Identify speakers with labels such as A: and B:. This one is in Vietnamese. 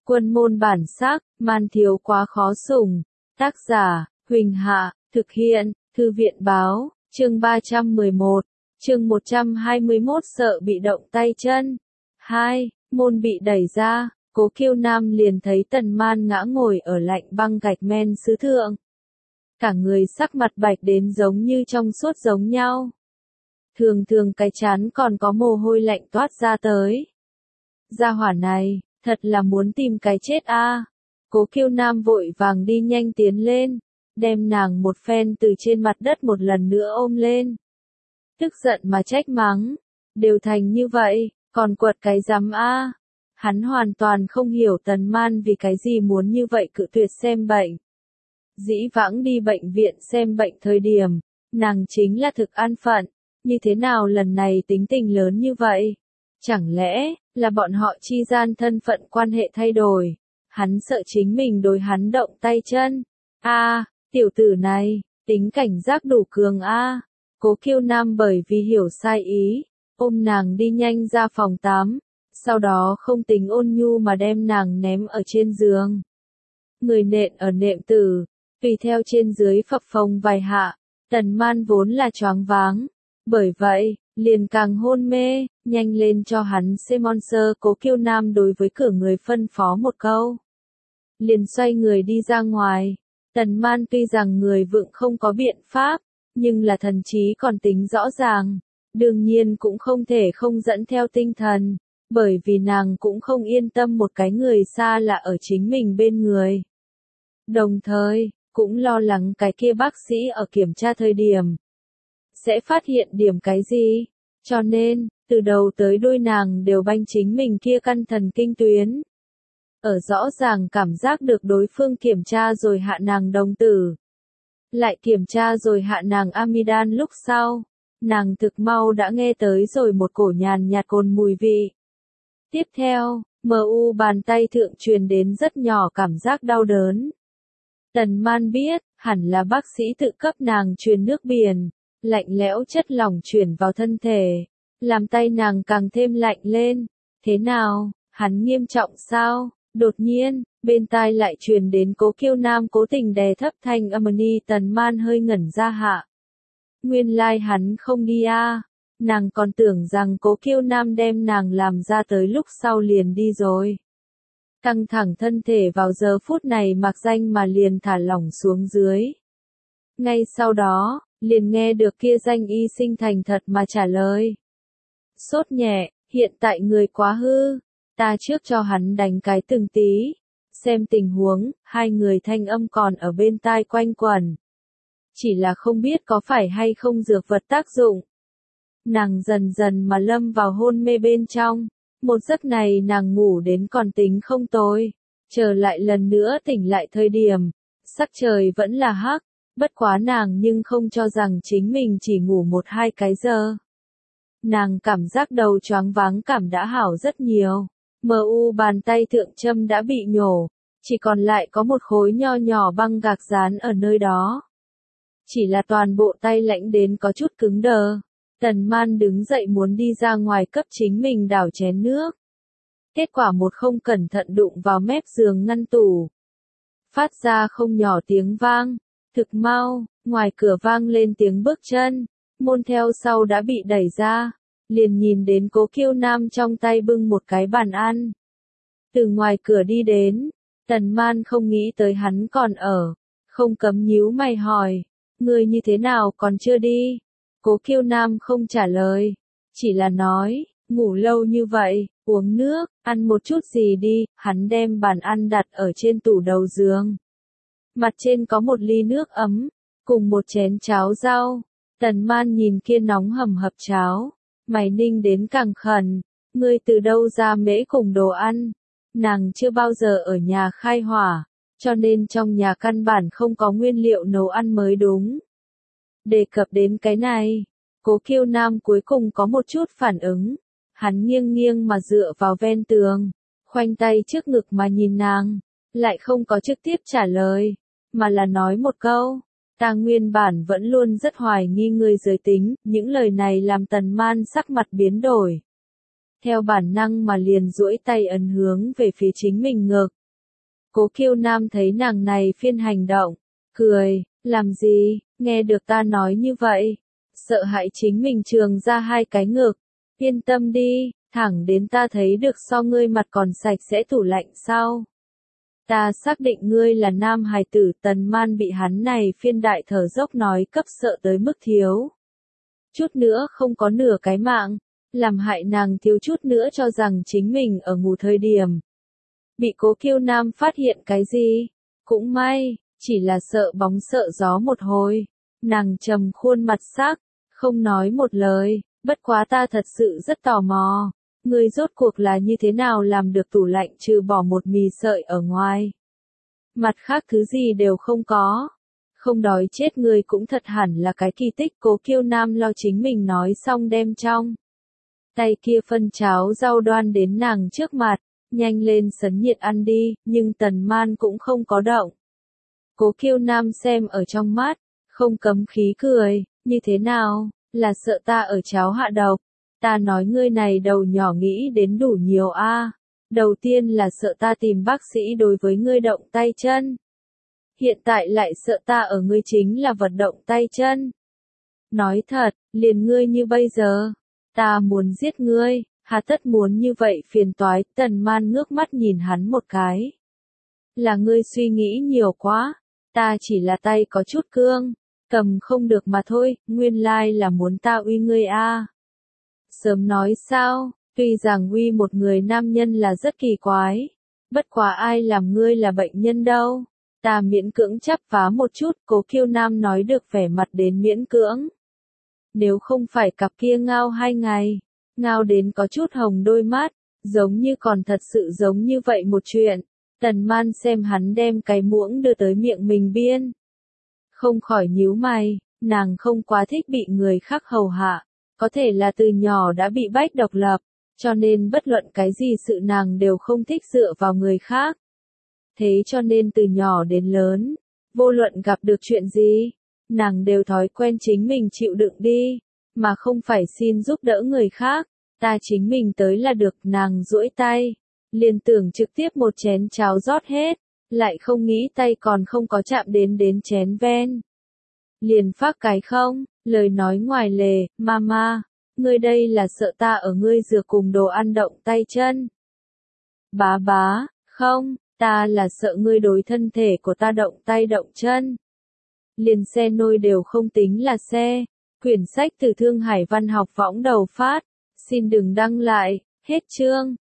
A: Quân môn bản sắc, man thiếu quá khó sủng. Tác giả, Huỳnh Hạ, thực hiện, Thư viện báo, chương 311, chương 121 sợ bị động tay chân. 2. Môn bị đẩy ra, Cố Kiêu Nam liền thấy Tần Man ngã ngồi ở lạnh băng gạch men sứ thượng. Cả người sắc mặt bạch đến giống như trong suốt giống nhau. Thường thường cái trán còn có mồ hôi lạnh toát ra tới. Gia hỏa này, thật là muốn tìm cái chết a. Cố Kiêu Nam vội vàng đi nhanh tiến lên, đem nàng một phen từ trên mặt đất một lần nữa ôm lên. Tức giận mà trách mắng, đều thành như vậy, còn quật cái rắm a. Hắn hoàn toàn không hiểu Tần Man vì cái gì muốn như vậy cự tuyệt xem bệnh. Dĩ vãng đi bệnh viện xem bệnh thời điểm, nàng chính là thực an phận, như thế nào lần này tính tình lớn như vậy? Chẳng lẽ là bọn họ chi gian thân phận quan hệ thay đổi? Hắn sợ chính mình đối hắn động tay chân. Tiểu tử này, tính cảnh giác đủ cường a. Cố Kiêu Nam bởi vì hiểu sai ý, ôm nàng đi nhanh ra phòng tắm, sau đó không tính ôn nhu mà đem nàng ném ở trên giường. Người nện ở nệm tử, tùy theo trên dưới phập phồng vài hạ, Tần Man vốn là choáng váng, bởi vậy, liền càng hôn mê, nhanh lên cho hắn sponsor. Cố Kiêu Nam đối với cửa người phân phó một câu, liền xoay người đi ra ngoài. Tần Man tuy rằng người vượng không có biện pháp, nhưng là thần trí còn tính rõ ràng, đương nhiên cũng không thể không dẫn theo tinh thần, bởi vì nàng cũng không yên tâm một cái người xa lạ ở chính mình bên người. Đồng thời, cũng lo lắng cái kia bác sĩ ở kiểm tra thời điểm sẽ phát hiện điểm cái gì, cho nên, từ đầu tới đuôi nàng đều banh chính mình kia căn thần kinh tuyến. Ở rõ ràng cảm giác được đối phương kiểm tra rồi hạ nàng đồng tử, lại kiểm tra rồi hạ nàng amidan lúc sau, nàng thực mau đã nghe tới rồi một cổ nhàn nhạt cồn mùi vị. Tiếp theo, mu bàn tay thượng truyền đến rất nhỏ cảm giác đau đớn. Tần Man biết, hẳn là bác sĩ tự cấp nàng truyền nước biển, lạnh lẽo chất lỏng chuyển vào thân thể, làm tay nàng càng thêm lạnh lên. Thế nào, hắn nghiêm trọng sao? Đột nhiên, bên tai lại truyền đến Cố Kiêu Nam cố tình đè thấp thanh âm. Tần Man hơi ngẩn ra hạ. Nguyên lai hắn không đi a. Nàng còn tưởng rằng Cố Kiêu Nam đem nàng làm ra tới lúc sau liền đi rồi. Căng thẳng thân thể vào giờ phút này mặc danh mà liền thả lỏng xuống dưới. Ngay sau đó, liền nghe được kia danh y sinh thành thật mà trả lời. Sốt nhẹ, hiện tại người quá hư, ta trước cho hắn đánh cái từng tí, xem tình huống. Hai người thanh âm còn ở bên tai quanh quẩn. Chỉ là không biết có phải hay không dược vật tác dụng. Nàng dần dần mà lâm vào hôn mê bên trong. Một giấc này nàng ngủ đến còn tính không tồi. Trở lại lần nữa tỉnh lại thời điểm, sắc trời vẫn là hắc, bất quá nàng nhưng không cho rằng chính mình chỉ ngủ 1-2 cái giờ. Nàng cảm giác đầu choáng váng cảm đã hảo rất nhiều. Mu bàn tay thượng châm đã bị nhổ, chỉ còn lại có một khối nho nhỏ băng gạc dán ở nơi đó. Chỉ là toàn bộ tay lạnh đến có chút cứng đờ. Tần Man đứng dậy muốn đi ra ngoài cấp chính mình đảo chén nước. Kết quả một không cẩn thận đụng vào mép giường ngăn tủ. Phát ra không nhỏ tiếng vang. Thực mau, ngoài cửa vang lên tiếng bước chân. Môn theo sau đã bị đẩy ra. Liền nhìn đến Cố Kiêu Nam trong tay bưng một cái bàn ăn. Từ ngoài cửa đi đến, Tần Man không nghĩ tới hắn còn ở. Không cấm nhíu mày hỏi, người như thế nào còn chưa đi? Cố Kiêu Nam không trả lời, chỉ là nói, ngủ lâu như vậy, uống nước, ăn một chút gì đi. Hắn đem bàn ăn đặt ở trên tủ đầu giường. Mặt trên có một ly nước ấm, cùng một chén cháo rau. Tần Man nhìn kia nóng hầm hập cháo, mày ninh đến càng khẩn, ngươi từ đâu ra mễ cùng đồ ăn? Nàng chưa bao giờ ở nhà khai hỏa, cho nên trong nhà căn bản không có nguyên liệu nấu ăn mới đúng. Đề cập đến cái này, Cố Kiêu Nam cuối cùng có một chút phản ứng. Hắn nghiêng nghiêng mà dựa vào ven tường, khoanh tay trước ngực mà nhìn nàng, lại không có trực tiếp trả lời, mà là nói một câu. Ta nguyên bản vẫn luôn rất hoài nghi người giới tính. Những lời này làm Tần Man sắc mặt biến đổi. theo bản năng mà liền duỗi tay ấn hướng về phía chính mình ngực. Cố Kiêu Nam thấy nàng này phiên hành động, cười, làm gì, nghe được ta nói như vậy, sợ hãi chính mình trường ra hai cái ngực, yên tâm đi, thẳng đến ta thấy được so ngươi mặt còn sạch sẽ tủ lạnh sau. Ta xác định ngươi là nam hài tử. Tần Man bị hắn này phiên đại thở dốc nói cấp sợ tới mức thiếu chút nữa không có nửa cái mạng, làm hại nàng thiếu chút nữa cho rằng chính mình ở ngủ thời điểm. Bị Cố Kiêu Nam phát hiện cái gì? Cũng may, chỉ là sợ bóng sợ gió một hồi. Nàng trầm khuôn mặt sắc, không nói một lời, bất quá ta thật sự rất tò mò. Ngươi rốt cuộc là như thế nào làm được tủ lạnh trừ bỏ một mì sợi ở ngoài? Mặt khác thứ gì đều không có. Không đói chết ngươi cũng thật hẳn là cái kỳ tích. Cố Kiêu Nam lo chính mình nói xong đem trong tay kia phân cháo rau đoan đến nàng trước mặt, nhanh lên sấn nhiệt ăn đi, nhưng Tần Man cũng không có động. Cố Kiêu Nam xem ở trong mắt, không cấm khí cười, như thế nào, là sợ ta ở cháo hạ độc. Ta nói ngươi này đầu nhỏ nghĩ đến đủ nhiều a. Đầu tiên là sợ ta tìm bác sĩ đối với ngươi động tay chân. Hiện tại lại sợ ta ở ngươi chính là vật động tay chân. Nói thật, liền ngươi như bây giờ, ta muốn giết ngươi, hà tất muốn như vậy phiền toái. Tần Man ngước mắt nhìn hắn một cái. Là ngươi suy nghĩ nhiều quá, ta chỉ là tay có chút cương, cầm không được mà thôi, nguyên lai là muốn ta uy ngươi a. Sớm nói sao, tuy rằng uy một người nam nhân là rất kỳ quái, bất quá ai làm ngươi là bệnh nhân đâu. Ta miễn cưỡng chắp vá một chút. Cố Kiêu Nam nói được vẻ mặt đến miễn cưỡng. Nếu không phải cặp kia ngao 2 ngày, ngao đến có chút hồng đôi mắt, giống như còn thật sự giống như vậy một chuyện. Tần Man xem hắn đem cái muỗng đưa tới miệng mình biên, không khỏi nhíu mày, nàng không quá thích bị người khác hầu hạ, có thể là từ nhỏ đã bị bách độc lập, cho nên bất luận cái gì sự nàng đều không thích dựa vào người khác. Thế cho nên từ nhỏ đến lớn, vô luận gặp được chuyện gì, nàng đều thói quen chính mình chịu đựng đi, mà không phải xin giúp đỡ người khác. Ta chính mình tới là được. Nàng duỗi tay, liền tưởng trực tiếp một chén cháo rót hết, lại không nghĩ tay còn không có chạm đến chén ven. Liền phát cái không, lời nói ngoài lề, mama, ngươi đây là sợ ta ở ngươi rửa cùng đồ ăn động tay chân. Bá bá, không, ta là sợ ngươi đối thân thể của ta động tay động chân. Liền xe nôi đều không tính là xe. Quyển sách từ Thương Hải Văn học võng đầu phát. Xin đừng đăng lại, hết chương.